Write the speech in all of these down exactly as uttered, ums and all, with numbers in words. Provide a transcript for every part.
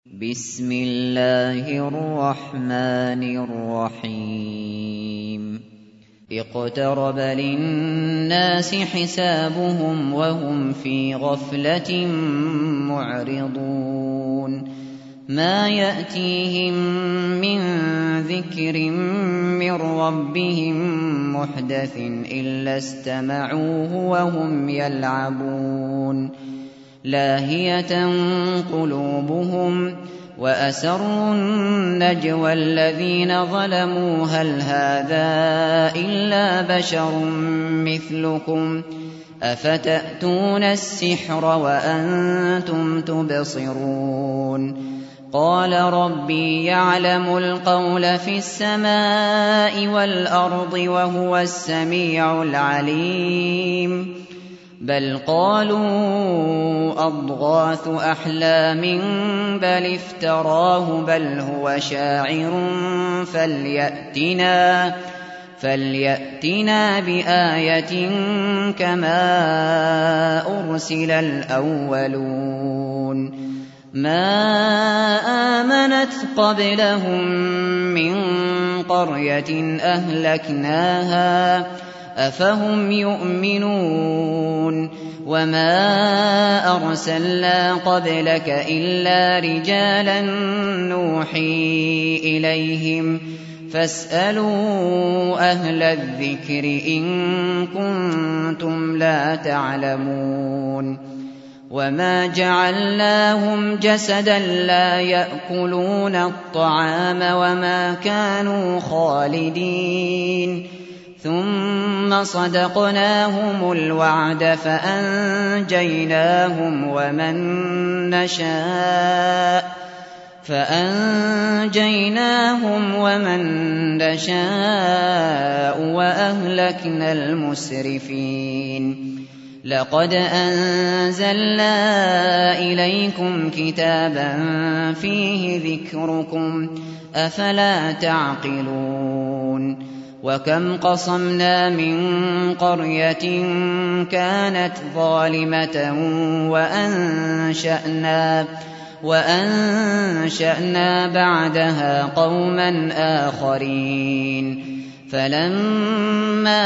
بسم الله الرحمن الرحيم اقترب للناس حسابهم وهم في غفلة معرضون ما يأتيهم من ذكر من ربهم محدث إلا استمعوه وهم يلعبون لاهية قلوبهم وأسروا النجوى الذين ظلموا هل هذا إلا بشر مثلكم أفتأتون السحر وأنتم تبصرون قال ربي يعلم القول في السماء والأرض وهو السميع العليم بل قالوا أضغاث أحلام بل افتراه بل هو شاعر فليأتنا, فليأتنا بآية كما أرسل الأولون ما آمنت قبلهم من قرية أهلكناها أفهم يؤمنون وما أرسلنا قبلك إلا رجالا نوحي إليهم فاسألوا أهل الذكر إن كنتم لا تعلمون وما جعلناهم جسدا لا يأكلون الطعام وما كانوا خالدين ثم صدقناهم الوعد فأنجيناهم ومن نشاء فأنجيناهم ومن نشاء وأهلكنا المسرفين لقد أنزلنا إليكم كتابا فيه ذكركم أفلا تعقلون وكم قصمنا من قرية كانت ظالمة وأنشأنا, وأنشأنا بعدها قوما آخرين فلما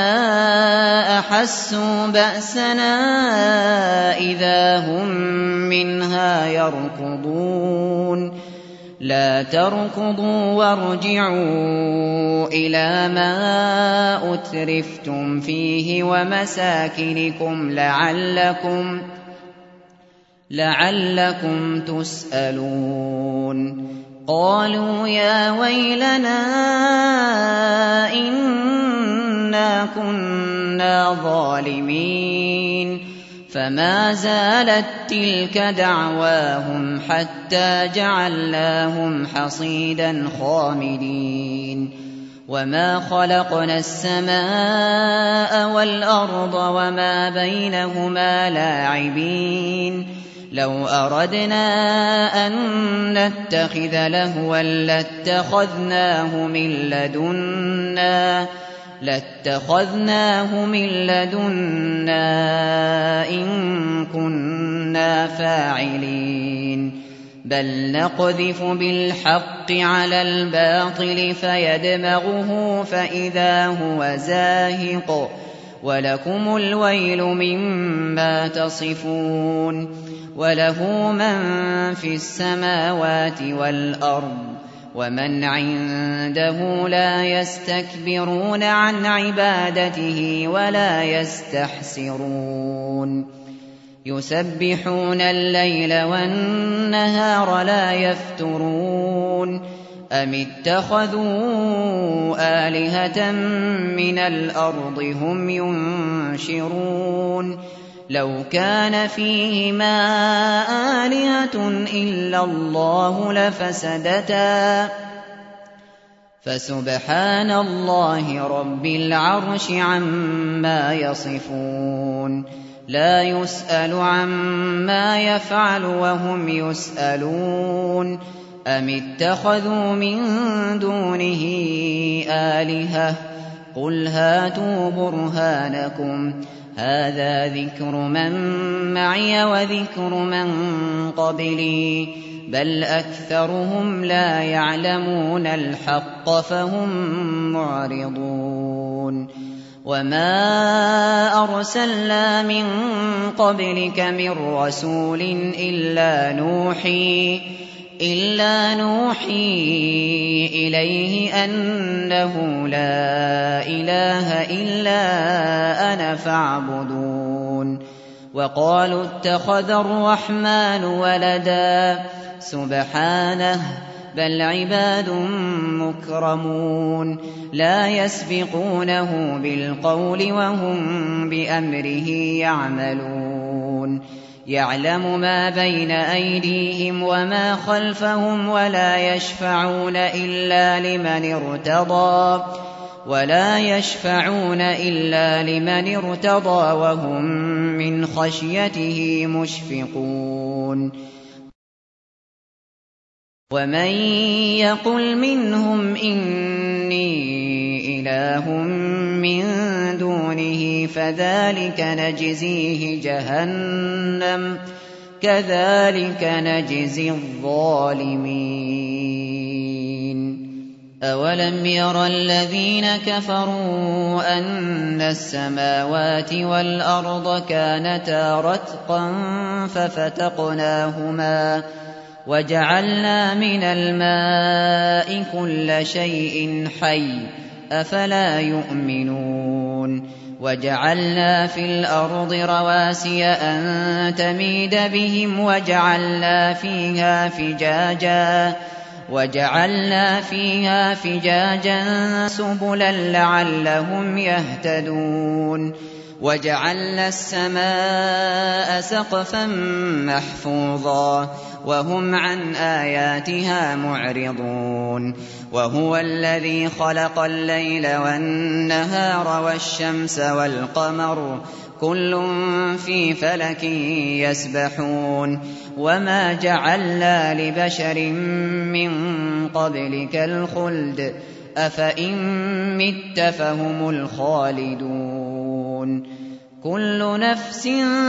أحسوا بأسنا إذا هم منها يركضون لا تركضوا وارجعوا إلى ما أترفتم فيه ومساكنكم لعلكم, لعلكم تسألون قالوا يا ويلنا إنا كنا ظالمين فما زالت تلك دعواهم حتى جعلناهم حصيدا خامدين وما خلقنا السماء والأرض وما بينهما لاعبين لو أردنا أن نتخذ لهوا لاتخذناه من لدنا لاتخذناه من لدنا إن كنا فاعلين بل نقذف بالحق على الباطل فيدمغه فإذا هو زاهق ولكم الويل مما تصفون وله من في السماوات والأرض ومن عنده لا يستكبرون عن عبادته ولا يستحسرون يسبحون الليل والنهار لا يفترون أم اتخذوا آلهة من الأرض هم ينشرون لو كان فيهما آلهة إلا الله لفسدتا فسبحان الله رب العرش عما يصفون لا يسأل عما يفعل وهم يسألون أم اتخذوا من دونه آلهة قل هاتوا برهانكم هذا ذكر من معي وذكر من قبلي بل أكثرهم لا يعلمون الحق فهم معرضون وما أرسلنا من قبلك من رسول إلا نوحي إلا نوحي إليه أنه لا إله إلا أنا فاعبدون وقالوا اتخذ الرحمن ولدا سبحانه بل عباد مكرمون لا يسبقونه بالقول وهم بأمره يعملون يعلم ما بين أيديهم وما خلفهم ولا يشفعون إلا لمن ارتضى ولا يشفعون إلا لمن ارتضى وهم من خشيته مشفقون ومن يقل منهم إني إله من دونه فذلك نجزيه جهنم كذلك نجزي الظالمين أولم ير الذين كفروا أن السماوات والأرض كانتا رتقا ففتقناهما وجعلنا من الماء كل شيء حي أفلا يؤمنون وجعلنا في الأرض رواسي أن تميد بهم وجعلنا فيها فجاجا وجعلنا فيها فجاجا سبلا لعلهم يهتدون وجعلنا السماء سقفا محفوظا وهم عن آياتها معرضون وهو الذي خلق الليل والنهار والشمس والقمر كل في فلك يسبحون وما جعلنا لبشر من قبلك الخلد أفإن مت فهم الخالدون كل نفس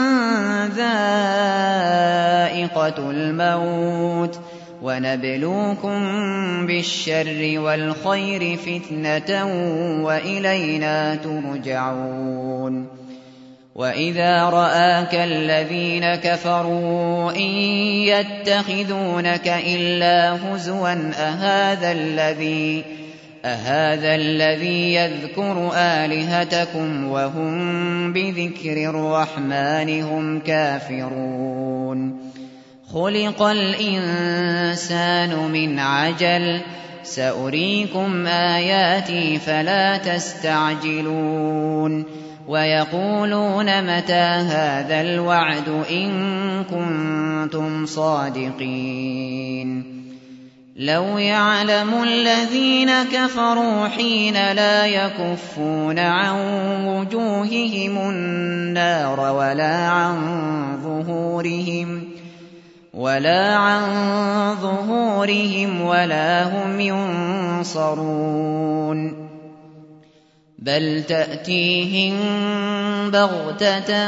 ذائقة الموت ونبلوكم بالشر والخير فتنة وإلينا ترجعون وإذا رآك الذين كفروا إن يتخذونك إلا هزوا أهذا الذي أهذا الذي يذكر آلهتكم وهم بذكر الرحمن هم كافرون خلق الإنسان من عجل سأريكم آياتي فلا تستعجلون ويقولون متى هذا الوعد إن كنتم صادقين لو يعلم الذين كفروا حين لا يكفون عن وجوههم النار ولا عن ظهورهم ولا عن ظهورهم ولا هم ينصرون بل تأتيهم بغتة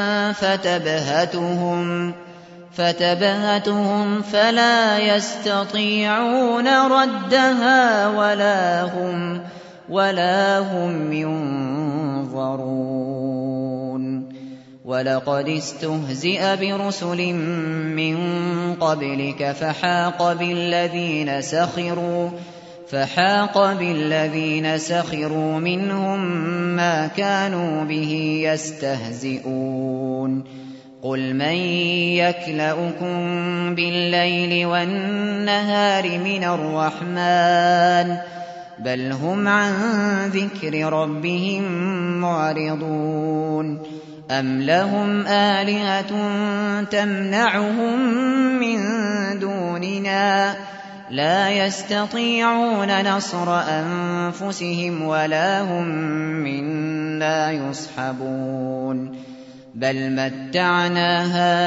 فتبهتهم فتبهتهم فلا يستطيعون ردها ولا هم ولا هم ينظرون ولقد استهزئ برسل من قبلك فحاق بالذين سخروا فحاق بالذين سخروا منهم ما كانوا به يستهزئون قل من يكلؤكم بالليل والنهار من الرحمن بل هم عن ذكر ربهم معرضون أم لهم آلهة تمنعهم من دوننا لا يستطيعون نصر أنفسهم ولا هم منا يصحبون بل متعنا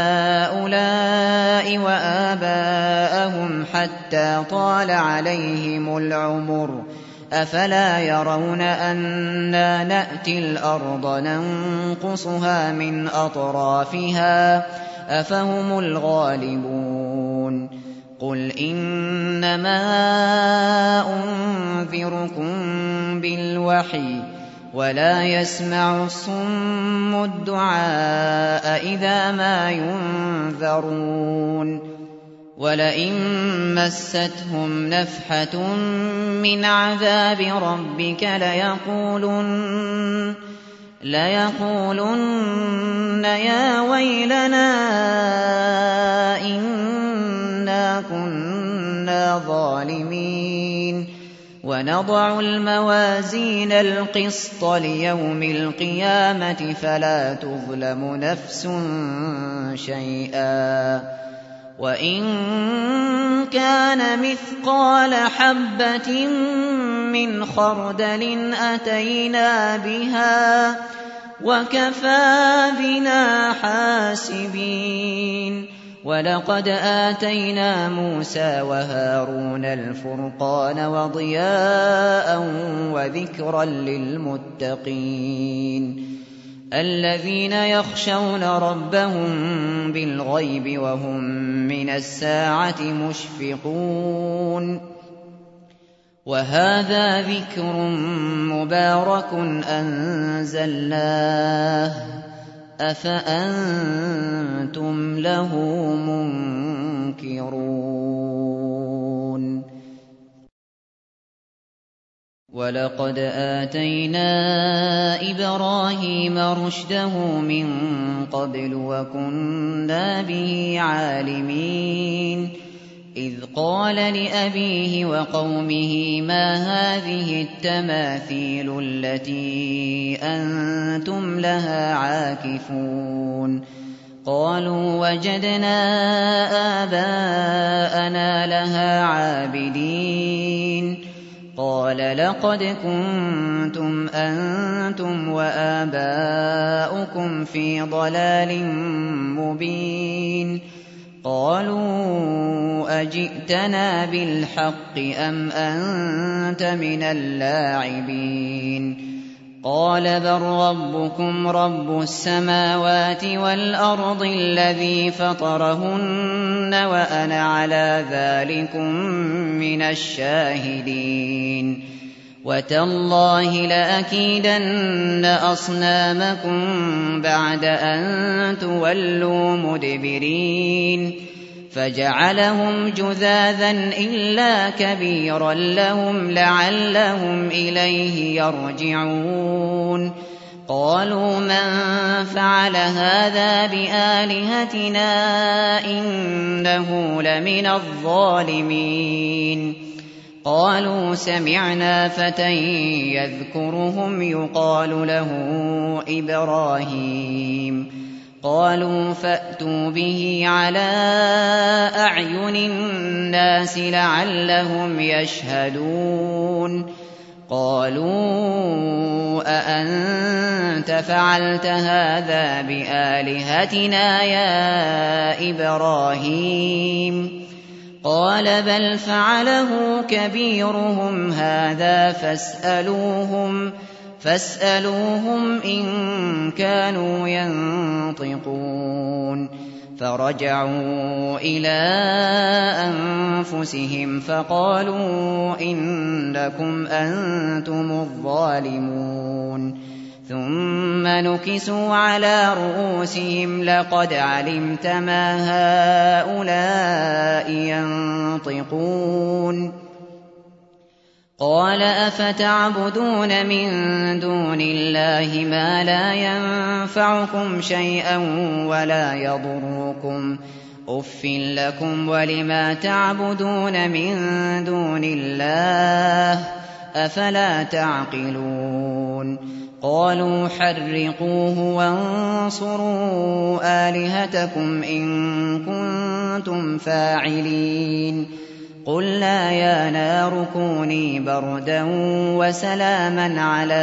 هؤلاء وآباءهم حتى طال عليهم العمر أفلا يرون أنا نأتي الأرض ننقصها من أطرافها أفهم الغالبون قل إنما أنذركم بالوحي ولا يسمع الصم الدعاء إذا ما ينذرون ولئن مستهم نفحة من عذاب ربك ليقولن, ليقولن يا ويلنا إنا كنا ظالمين ونضع الموازين القسط ليوم القيامة فلا تظلم نفس شيئا وإن كان مثقال حبة من خردل أتينا بها وكفى بنا حاسبين ولقد آتينا موسى وهارون الفرقان وضياء وذكرا للمتقين الذين يخشون ربهم بالغيب وهم من الساعة مشفقون وهذا ذكر مبارك أنزلناه أفأنتم له منكرون ولقد آتينا إبراهيم رشده من قبل وكنا به عالمين إذ قال لأبيه وقومه ما هذه التماثيل التي أنتم لها عاكفون قالوا وجدنا آباءنا لها عابدين قال لقد كنتم أنتم وآباؤكم في ضلال مبين قالوا أجئتنا بالحق أم أنت من اللاعبين قال بل ربكم رب السماوات والأرض الذي فطرهن وأنا على ذلكم من الشاهدين وتالله لأكيدن أصنامكم بعد أن تولوا مدبرين فجعلهم جذاذا إلا كبيرا لهم لعلهم إليه يرجعون قالوا من فعل هذا بآلهتنا إنه لمن الظالمين قالوا سمعنا فتى يذكرهم يقال له إبراهيم قالوا فأتوا به على أعين الناس لعلهم يشهدون قالوا أأنت فعلت هذا بآلهتنا يا إبراهيم قال بل فعله كبيرهم هذا فاسألوهم فاسألوهم إن كانوا ينطقون فرجعوا إلى أنفسهم فقالوا إنكم أنتم الظالمون ثم نكسوا على رؤوسهم لقد علمت ما هؤلاء ينطقون قال أفتعبدون من دون الله ما لا ينفعكم شيئا ولا يضركم أف لكم ولما تعبدون من دون الله أفلا تعقلون قالوا حرقوه وانصروا آلهتكم إن كنتم فاعلين قلنا يا نار كوني بردا وسلاما على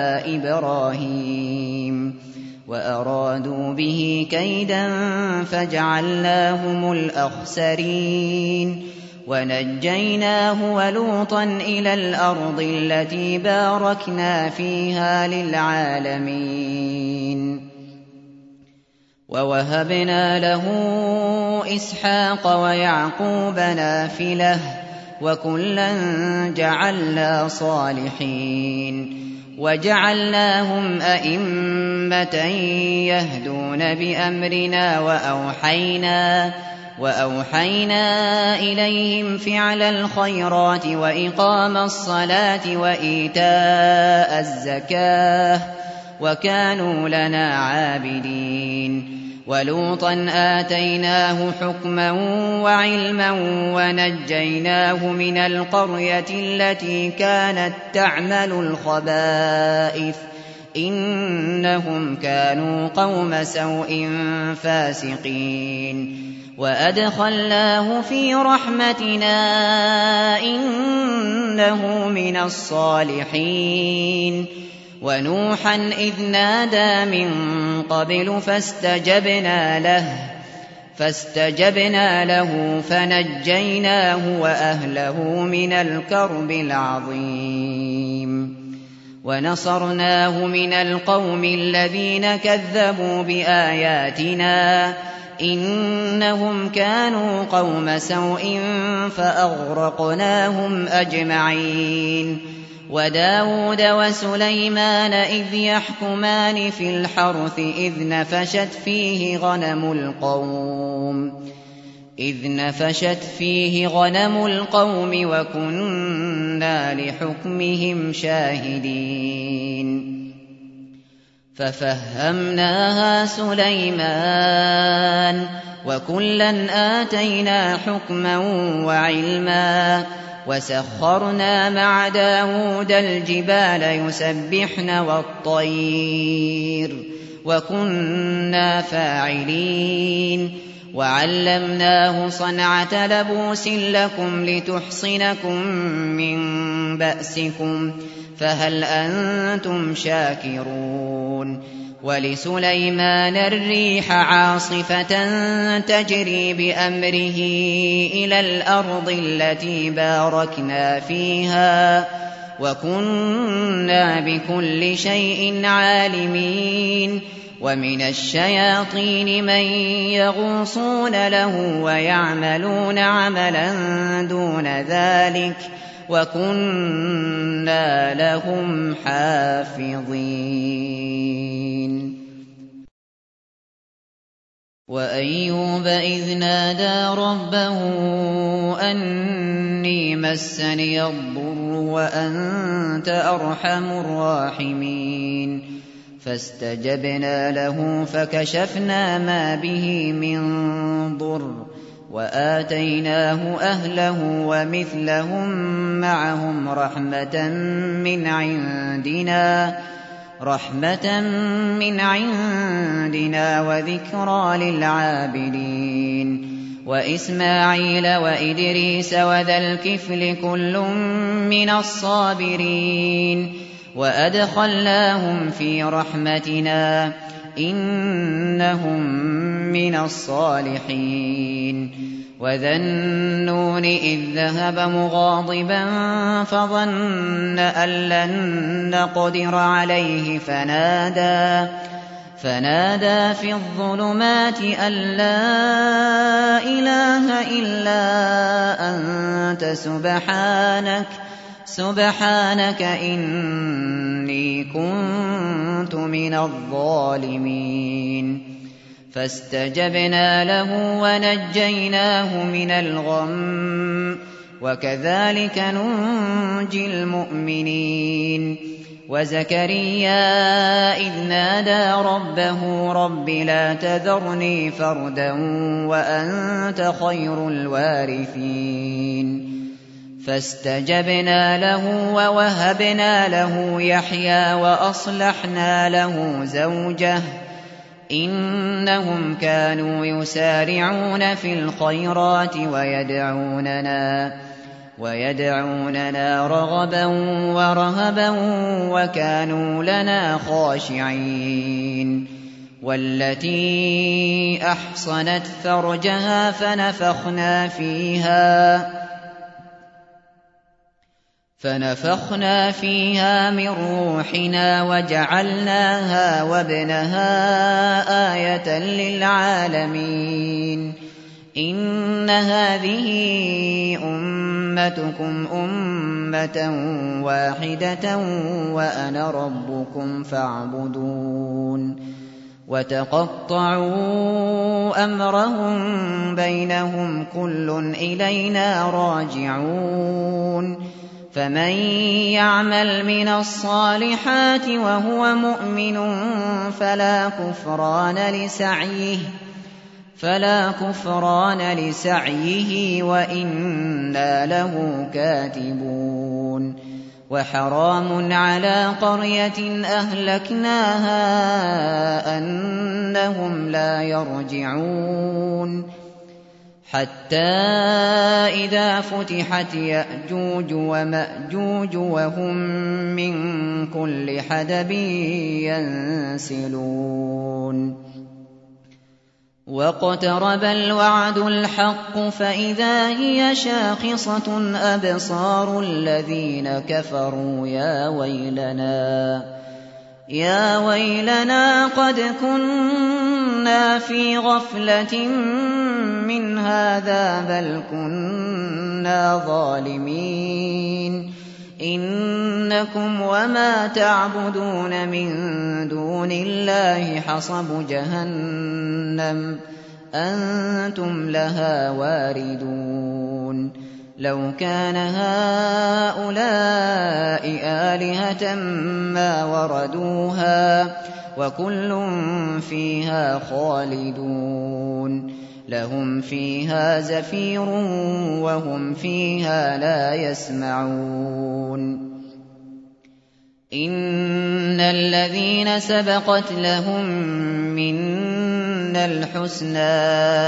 إبراهيم وأرادوا به كيدا فجعلناهم الأخسرين ونجيناه ولوطا إلى الأرض التي باركنا فيها للعالمين ووهبنا له إسحاق ويعقوب نافلة وكلا جعلنا صالحين وجعلناهم أئمة يهدون بأمرنا وأوحينا وأوحينا إليهم فعل الخيرات وإقام الصلاة وإيتاء الزكاة وكانوا لنا عابدين ولوطا آتيناه حكما وعلما ونجيناه من القرية التي كانت تعمل الخبائث إنهم كانوا قوم سوء فاسقين وأدخلناه في رحمتنا إنه من الصالحين ونوحا إذ نادى من قبل فاستجبنا له فاستجبنا له فنجيناه وأهله من الكرب العظيم ونصرناه من القوم الذين كذبوا بآياتنا إنهم كانوا قوم سوء فأغرقناهم أجمعين وداود وسليمان إذ يحكمان في الحرث إذ نفشت فيه غنم القوم إذ نفشت فيه غنم القوم وكنا لحكمهم شاهدين ففهمناها سليمان وكلا آتينا حكما وعلما وسخرنا مع داود الجبال يسبحن والطير وكنا فاعلين وعلمناه صنعة لبوس لكم لتحصنكم من بأسكم فهل أنتم شاكرون ولسليمان الريح عاصفة تجري بأمره إلى الأرض التي باركنا فيها وكنا بكل شيء عالمين ومن الشياطين من يغوصون له ويعملون عملا دون ذلك وكنا لهم حافظين وأيوب إذ نادى ربه أني مسني الضر وأنت أرحم الراحمين فاستجبنا له فكشفنا ما به من ضر وآتيناه أهله ومثلهم معهم رحمة من عندنا رحمة من عندنا وذكرى للعابدين وإسماعيل وإدريس وذا الكفل كل من الصابرين وأدخلناهم في رحمتنا إنهم من الصالحين وذا النون إذ ذهب مغاضبا فظن أن لن نقدر عليه فنادى فنادى في الظلمات أن لا إله إلا أنت سبحانك سبحانك إني كنت من الظالمين فاستجبنا له ونجيناه من الغم وكذلك ننجي المؤمنين وزكريا إذ نادى ربه رب لا تذرني فردا وأنت خير الوارثين فاستجبنا له ووهبنا له يحيى وأصلحنا له زوجه إنهم كانوا يسارعون في الخيرات ويدعوننا ويدعوننا رغبا ورهبا وكانوا لنا خاشعين والتي أحصنت فرجها فنفخنا فيها فنفخنا فيها من روحنا وجعلناها وابنها آية للعالمين إن هذه أمتكم أمة واحدة وأنا ربكم فاعبدون وتقطعوا أمرهم بينهم كل إلينا راجعون فمن يعمل من الصالحات وهو مؤمن فلا كفران لسعيه فلا كفران لسعيه وإنا له كاتبون وحرام على قرية أهلكناها أنهم لا يرجعون حتى إذا فتحت يأجوج ومأجوج وهم من كل حدب ينسلون واقترب الوعد الحق فإذا هي شاخصة أبصار الذين كفروا يا ويلنا يا ويلنا قد كنا في غفلة من هذا بل كنا ظالمين إنكم وما تعبدون من دون الله حصب جهنم أنتم لها واردون لو كان هؤلاء آلهة ما وردوها وكل فيها خالدون لهم فيها زفير وهم فيها لا يسمعون إن الذين سبقت لهم منا الحسنى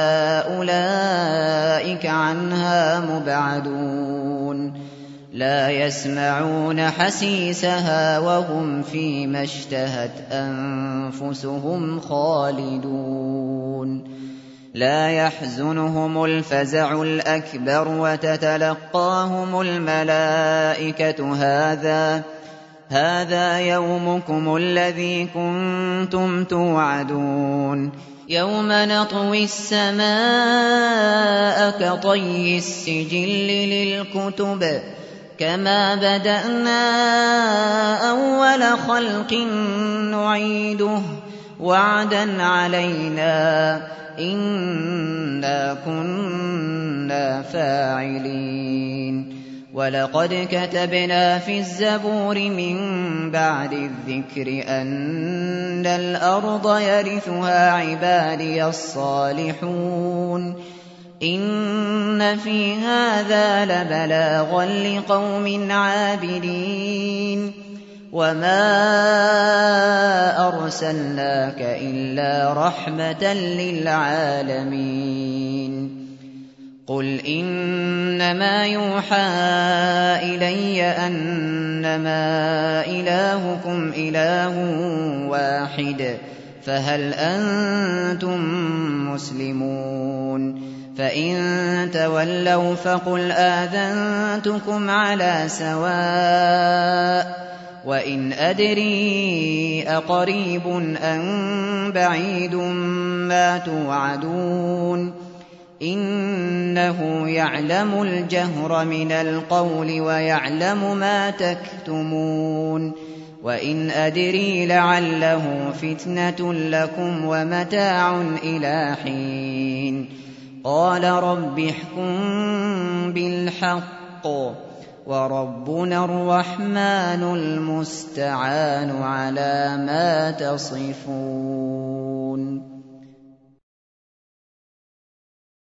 أولئك عنها مبعدون لا يسمعون حسيسها وهم فيما اشتهت أنفسهم خالدون لا يحزنهم الفزع الأكبر وتتلقاهم الملائكة هذا هذا يومكم الذي كنتم توعدون يوم نطوي السماء كطي السجل للكتب كما بدأنا أول خلق نعيده وعدا علينا إنا كنا فاعلين ولقد كتبنا في الزبور من بعد الذكر أن الأرض يرثها عبادي الصالحون إن في هذا لبلاغا لقوم عابدين وما أرسلناك إلا رحمة للعالمين قل إنما يوحى إلي أنما إلهكم إله واحد فهل أنتم مسلمون فإن تولوا فقل آذنتكم على سواء وإن أدري أقريب أم بعيد ما توعدون إنه يعلم الجهر من القول ويعلم ما تكتمون وإن أدري لعله فتنة لكم ومتاع إلى حين قال رب احكم بالحق وربنا الرحمن المستعان على ما تصفون